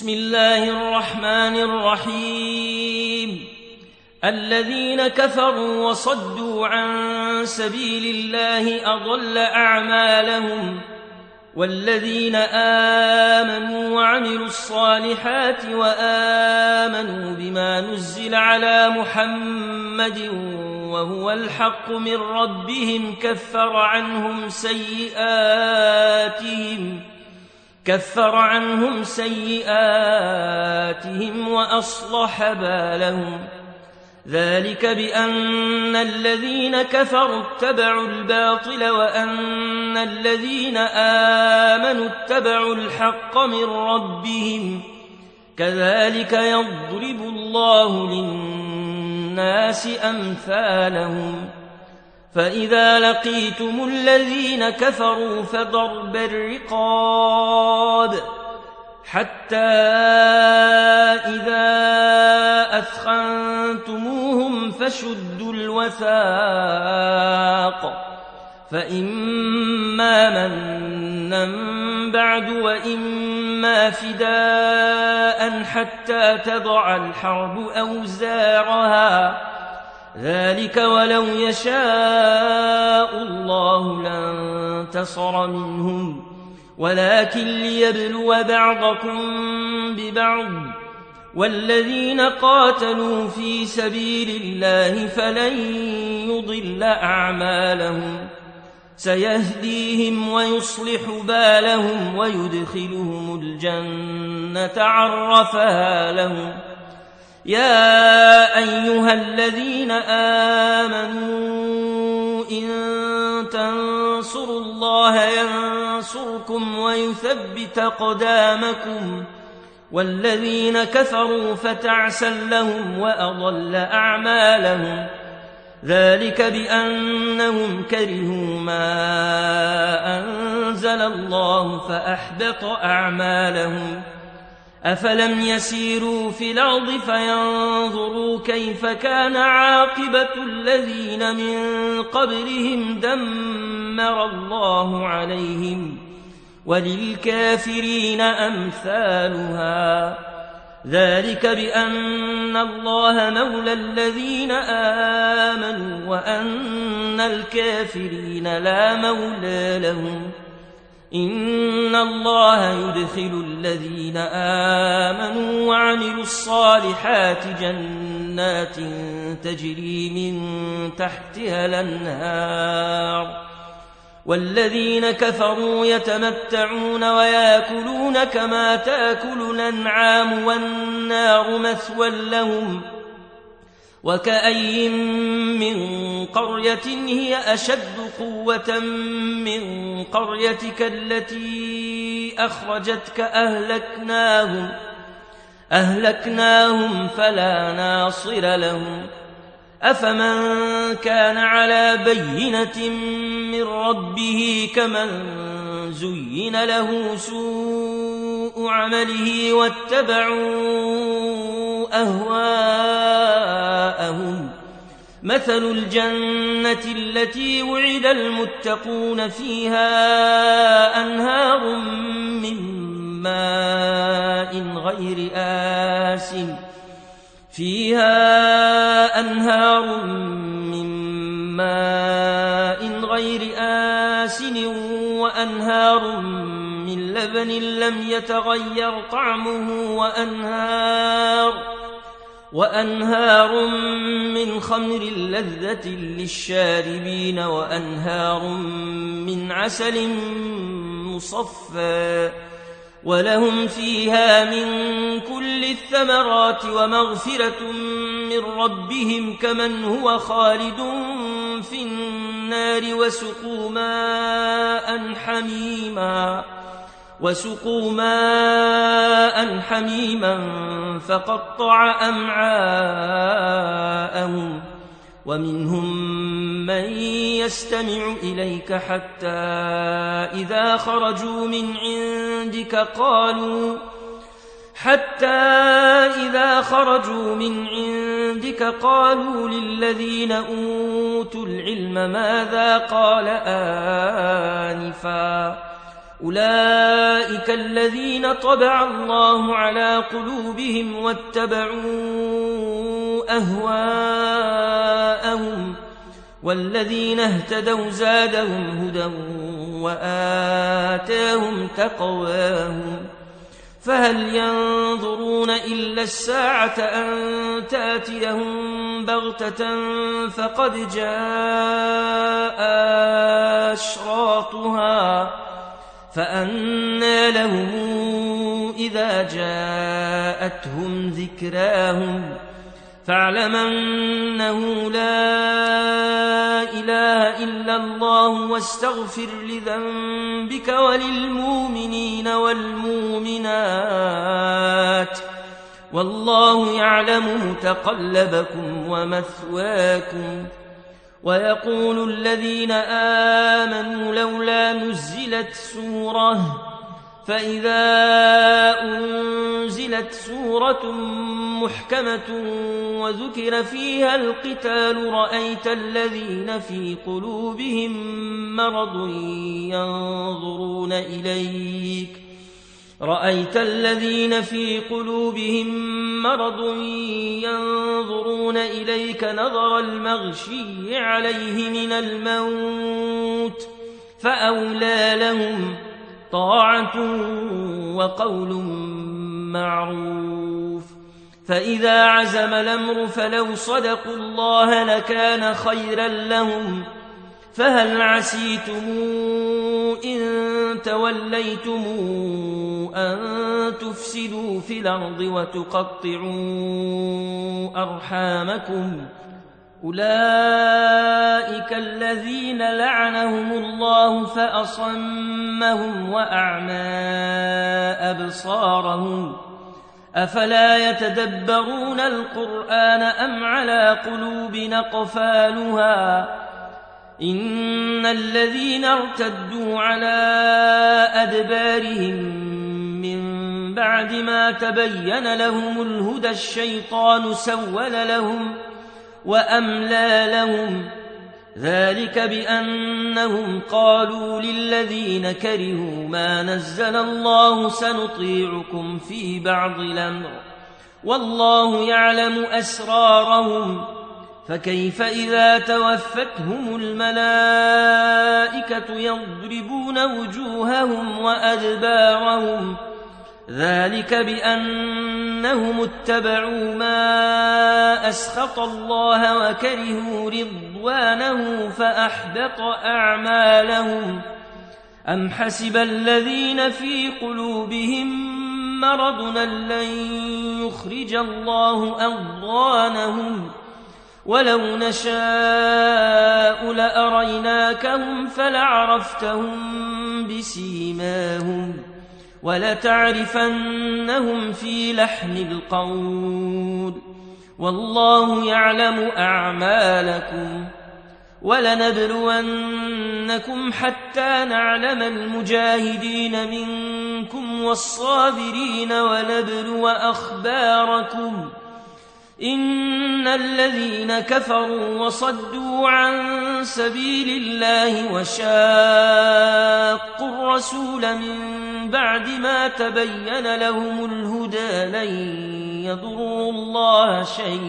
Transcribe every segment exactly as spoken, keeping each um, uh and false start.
بسم الله الرحمن الرحيم الذين كفروا وصدوا عن سبيل الله أضل أعمالهم والذين آمنوا وعملوا الصالحات وآمنوا بما نزل على محمد وهو الحق من ربهم كفر عنهم سيئاتهم كفر عنهم سيئاتهم وأصلح بالهم ذلك بأن الذين كفروا اتبعوا الباطل وأن الذين آمنوا اتبعوا الحق من ربهم كذلك يضرب الله للناس أمثالهم فإذا لقيتم الذين كفروا فضرب الرقاب حتى إذا أثخنتموهم فشدوا الوثاق فإما منا بعد وإما فداء حتى تضع الحرب أوزارها ذلك ولو يشاء الله لانتصر منهم ولكن ليبلو بعضكم ببعض والذين قاتلوا في سبيل الله فلن يضل أعمالهم سيهديهم ويصلح بالهم ويدخلهم الجنة عرفها لهم يا أيها الذين آمنوا إن تنصروا الله ينصركم ويثبت أقدامكم والذين كفروا فتعسا لهم وأضل أعمالهم ذلك بأنهم كرهوا ما أنزل الله فأحبط أعمالهم أفلم يسيروا في الأرض فينظروا كيف كان عاقبة الذين من قبلهم دمر الله عليهم وللكافرين أمثالها ذلك بأن الله مولى الذين آمنوا وأن الكافرين لا مولى لهم إن الله يدخل الذين آمنوا وعملوا الصالحات جنات تجري من تحتها الأنهار والذين كفروا يتمتعون ويأكلون كما تأكل الأنعام والنار مثوى لهم وكأي من قرية هي أشد قوة من قريتك التي أخرجتك أهلكناهم أهلكناهم فلا ناصر لهم أفمن كان على بينة من ربه كمن زين له سوء عمله واتبعوا أهواءهم مثل الجنة التي وعد المتقون فيها أنهار من ماء غير آسن فيها أنهار من ماء غير آسن وأنهار من لبن لم يتغير طعمه وأنهار وأنهار من خمر لذة للشاربين وأنهار من عسل مصفى ولهم فيها من كل الثمرات ومغفرة من ربهم كمن هو خالد في النار وسقوا ماء حميما وسقوا ماء حميما فقطع أمعاءهم ومنهم من يستمع إليك حتى إذا خرجوا من عندك قالوا حتى إذا خرجوا من عندك قالوا للذين أوتوا العلم ماذا قال آنفا أولئك الذين طبع الله على قلوبهم واتبعوا أهواءهم والذين اهتدوا زادهم هدى وآتاهم تقواهم فهل ينظرون إلا الساعة أن تأتيهم بغتة فقد جاء أشراطها فأنى لهم إذا جاءتهم ذكراهم فاعلم أنه لا إله إلا الله واستغفر لذنبك وللمؤمنين والمؤمنات والله يعلم متقلبكم ومثواكم. ويقول الذين آمنوا لولا نزلت سورة فإذا أنزلت سورة محكمة وذكر فيها القتال رأيت الذين في قلوبهم مرض ينظرون إليك رأيت الذين في قلوبهم مرض ينظرون إليك نظر المغشي عليه من الموت فأولى لهم طاعة وقول معروف. فإذا عزم الأمر فلو صدقوا الله لكان خيرا لهم فهل عسيتم إن توليتم أن تفسدوا في الأرض وتقطعوا أرحامكم أولئك الذين لعنهم الله فأصمهم وأعمى أبصارهم أفلا يتدبرون القرآن أم على قلوب أقفالها إن الذين ارتدوا على أدبارهم من بعد ما تبين لهم الهدى الشيطان سول لهم وأملى لهم ذلك بأنهم قالوا للذين كرهوا ما نزل الله سنطيعكم في بعض الأمر والله يعلم أسرارهم فكيف إذا توفتهم الملائكة يضربون وجوههم وأدبارهم ذلك بأنهم اتبعوا ما أسخط الله وكرهوا رضوانه فأحبط أعمالهم أم حسب الذين في قلوبهم مرض لن يخرج الله أضغانهم ولو نشاء لأريناكهم فلعرفتهم بسيماهم ولتعرفنهم في لحن القول والله يعلم أعمالكم ولنبلونكم حتى نعلم المجاهدين منكم والصابرين ونبلو أخباركم إن الذين كفروا وصدوا عن سبيل الله وشاقوا الرسول من بعد ما تبين لهم الهدى لن يضروا الله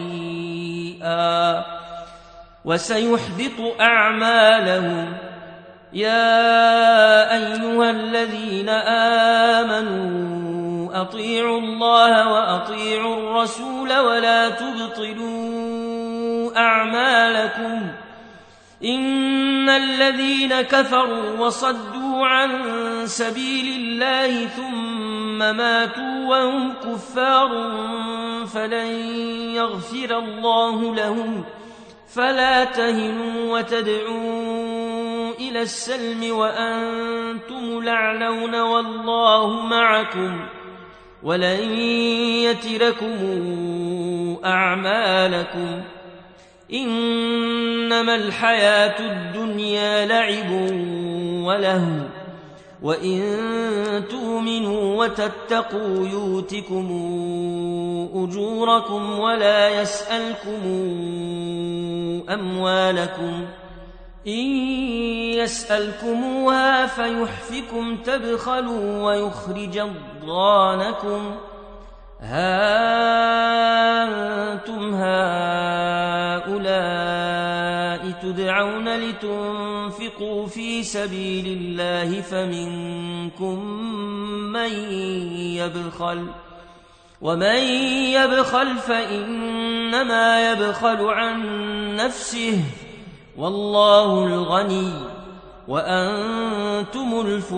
شيئا وسيحبط أعمالهم. يا أيها الذين آمنوا أطيعوا الله وأطيعوا الرسول ولا تبطلوا أعمالكم إن الذين كفروا وصدوا عن سبيل الله ثم ماتوا وهم كفار فلن يغفر الله لهم فلا تهنوا وتدعوا إلى السلم وأنتم الأعلون والله معكم ولن يتركم أعمالكم إنما الحياة الدنيا لعب ولهو وإن تؤمنوا وتتقوا يؤتكم أجوركم ولا يسألكم أموالكم إن يسألكموها فيحفكم تبخلوا ويخرج أضغانكم ها أنتم هؤلاء تدعون لتنفقوا في سبيل الله فمنكم من يبخل ومن يبخل فإنما يبخل عن نفسه والله الغني وأنتم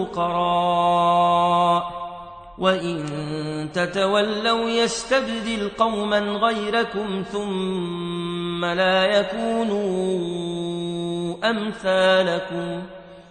الفقراء وإن تتولوا يستبدل قوما غيركم ثم لا يكونوا أمثالكم